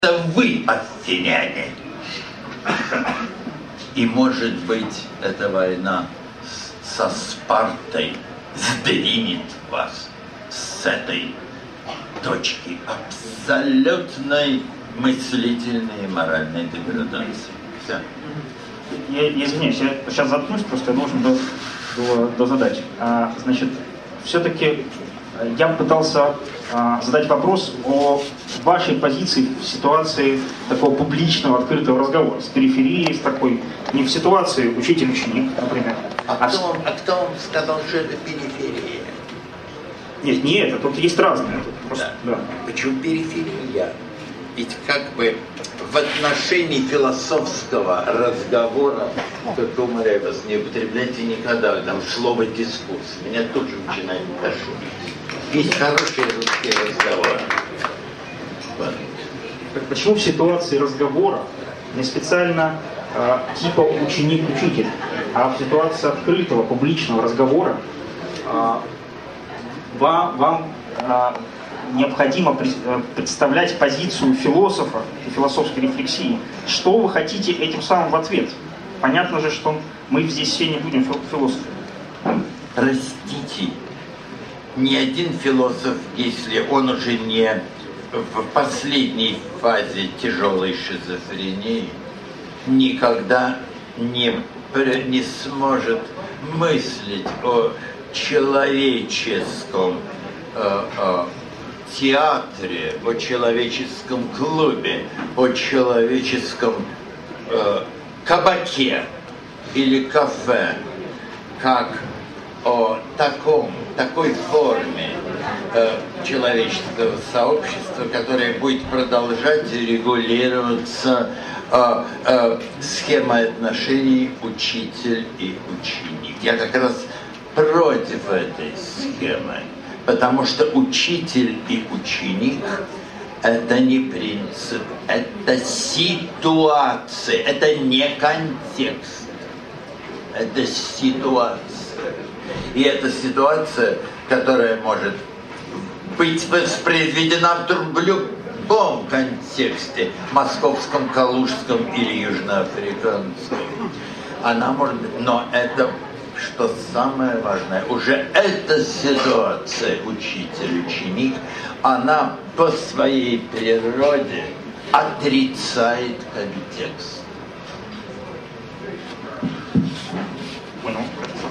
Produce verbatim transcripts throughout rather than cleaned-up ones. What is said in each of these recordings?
Это вы, афиняне. И, может быть, эта война со Спартой сдвинет вас с этой точки абсолютной мыслительной и моральной деградации. Все. Я, я извиняюсь, я сейчас заткнусь, просто я должен до, до, до задачи. А, значит, все-таки я пытался а, задать вопрос о вашей позиции в ситуации такого публичного, открытого разговора, с периферией, с такой, не в ситуации учитель-ученик, например. А, а, кто, а кто вам сказал, что это периферия? Нет, не это, тут есть разные. Тут просто, да. Да. Почему периферия? Ведь как бы в отношении философского разговора, как умоляю вас, не употребляйте никогда там слово дискурс. Меня тут же начинает тошнить. Есть хорошие русские разговоры. Почему в ситуации разговора не специально э, типа ученик-учитель, а в ситуации открытого, публичного разговора э, вам, вам э, необходимо представлять позицию философа и философской рефлексии. Что вы хотите этим самым в ответ? Понятно же, что мы здесь все не будем философами. Простите, ни один философ, если он уже не в последней фазе тяжелой шизофрении, никогда не, не сможет мыслить о человеческом э, э, театре, о человеческом клубе, о человеческом э, кабаке или кафе, как о таком, такой форме э, человеческого сообщества, которое будет продолжать регулироваться э, э, схемой отношений учитель и ученик. Я как раз против этой схемы, потому что учитель и ученик – это не принцип, это ситуация, это не контекст, это ситуация. И это ситуация, которая может быть воспроизведена в любом контексте, московском, калужском или южноафриканском. Она может быть, но это, что самое важное, уже эта ситуация, учитель-ученик, она по своей природе отрицает контекст. Понял.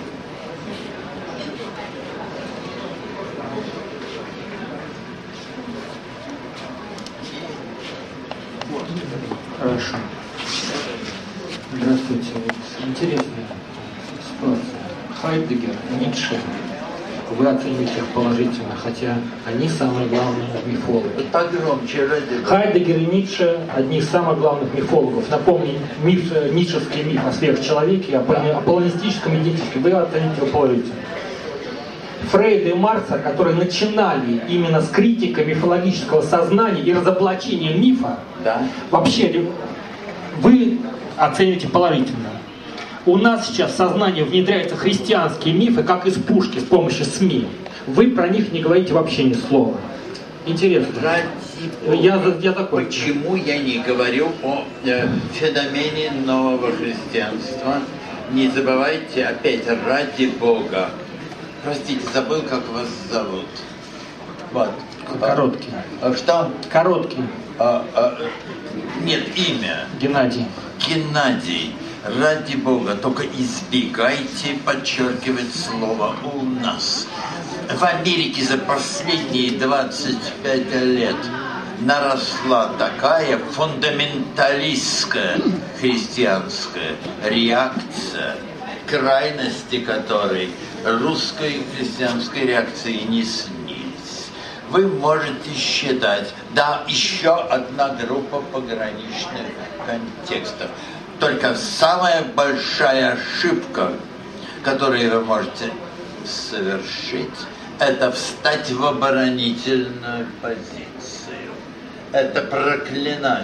Хорошо. Здравствуйте. Вот интересная ситуация. Хайдеггер, Ницше. Вы оцените их положительно, хотя они самые главные мифологи. Погромче, ради. Хайдеггер и Ницше – одни из самых главных мифологов. Напомню, миф, ницшевский миф о сверхчеловеке, о аполлонистическом идентичке. Вы оцените его положительно. Фрейда и Маркса, которые начинали именно с критикой мифологического сознания и разоблачения мифа, да. Вообще вы оцените положительно. У нас сейчас в сознание внедряются христианские мифы, как из пушки, с помощью СМИ. Вы про них не говорите вообще ни слова. Интересно. Ради я, я такой. Почему я не говорю о э, феномене нового христианства? Не забывайте, опять, ради Бога. Простите, забыл, как вас зовут. Вот. Короткий. А, что? Короткий. А, а, нет, имя. Геннадий. Геннадий. Ради Бога, только избегайте подчеркивать слово «у нас». В Америке за последние двадцать пять лет наросла такая фундаменталистская христианская реакция, крайности которой русской христианской реакции не снились. Вы можете считать, да, еще одна группа пограничных контекстов. Только самая большая ошибка, которую вы можете совершить, это встать в оборонительную позицию. Это проклинать.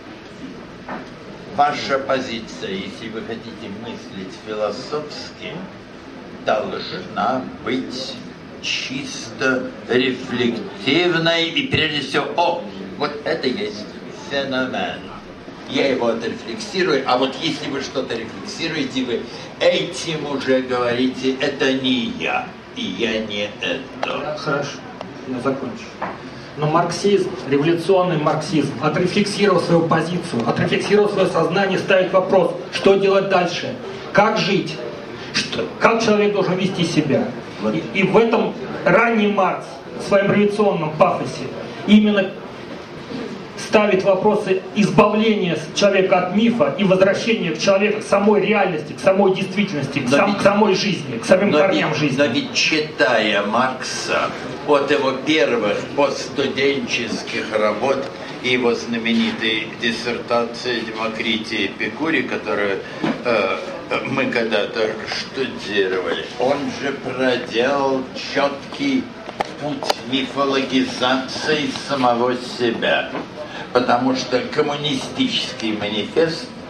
Ваша позиция, если вы хотите мыслить философски, должна быть чисто рефлективной и прежде всего, о, вот это есть феномен. Я его отрефлексирую, а вот если вы что-то рефлексируете, вы этим уже говорите, это не я, и я не это. Хорошо, я закончу. Но марксизм, революционный марксизм, отрефлексировал свою позицию, отрефлексировал свое сознание, ставит вопрос, что делать дальше, как жить, что, как человек должен вести себя. И, и в этом ранний Маркс в своем революционном пафосе именно ставит вопросы избавления человека от мифа и возвращения человека к самой реальности, к самой действительности, к, сам, ведь, к самой жизни, к самим корням ведь, жизни. Но ведь читая Маркса от его первых постстуденческих работ и его знаменитой диссертации «Демокрития и Эпикурий», которую э, мы когда-то штудировали, он же проделал четкий путь мифологизации самого себя. Потому что коммунистический манифест